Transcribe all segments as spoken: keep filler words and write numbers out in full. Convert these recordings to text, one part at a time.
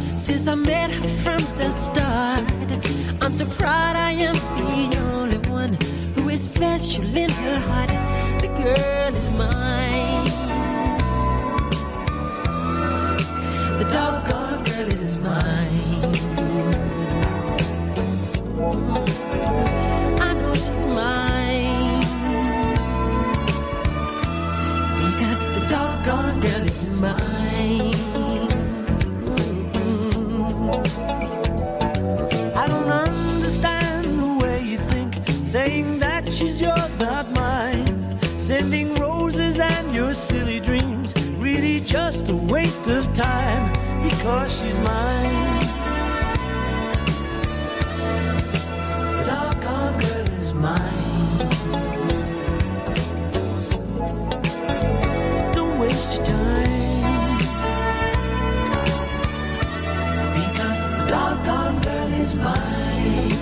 since I met her from the start. I'm so proud I am the only one who is special in her heart. The girl is mine. The doggone girl is mine. I know she's mine, because the doggone girl is mine. I don't understand the way you think, saying that she's yours, not mine. Sending roses and your silly dreams, really just a waste of time, because she's mine. The doggone girl is mine. Don't waste your time, because the doggone girl is mine.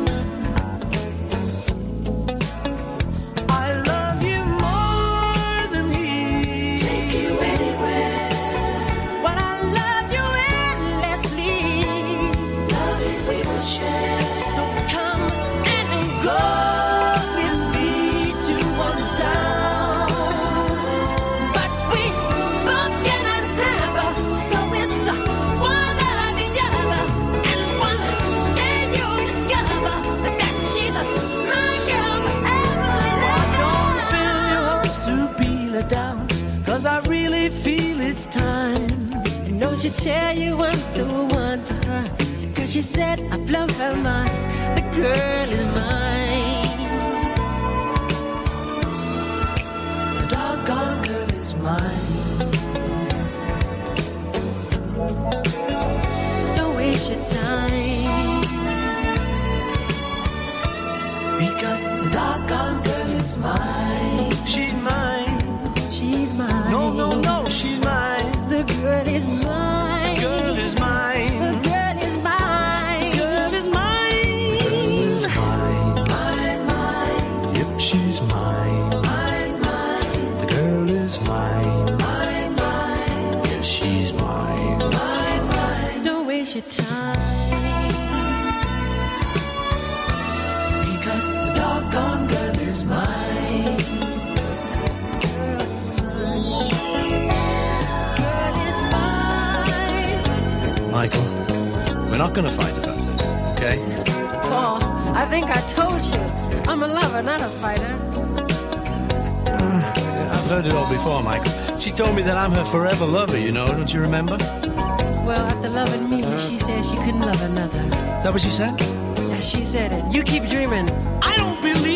I love you more than he. Take you anywhere. But I love you endlessly. Love it we will share. So come and go with me to one town. But we both cannot have her, so it's uh, one or the other. And one day you'll discover that she's uh, my girl forever and Don't ever. fill your hopes to be let down, cause I really feel it's time. You know she tell you I'm the one for her, cause she said I blow her mind. The girl is mine. The doggone girl is mine. Don't waste your time, Because the doggone girl is mine. She's mine. she's mine. No, no, no, she's mine. The girl is mine. Girl is The mine. girl is mine. Girl is mine. Mine, mine, mine. Yep, she's mine. Mine, mine. The girl is mine. Mine, mine. Yes, she's mine. Mine, mine. Don't waste your time, Because the doggone girl is mine. girl is mine. Michael, we're not going to fight about this, okay? Paul, I think I told you, I'm a lover, not a fighter. I've heard it all before, Michael. She told me that I'm her forever lover, you know, don't you remember? Is Well, after loving me, she said she couldn't love another. that what she said? Yeah, she said it. You keep dreaming. I don't believe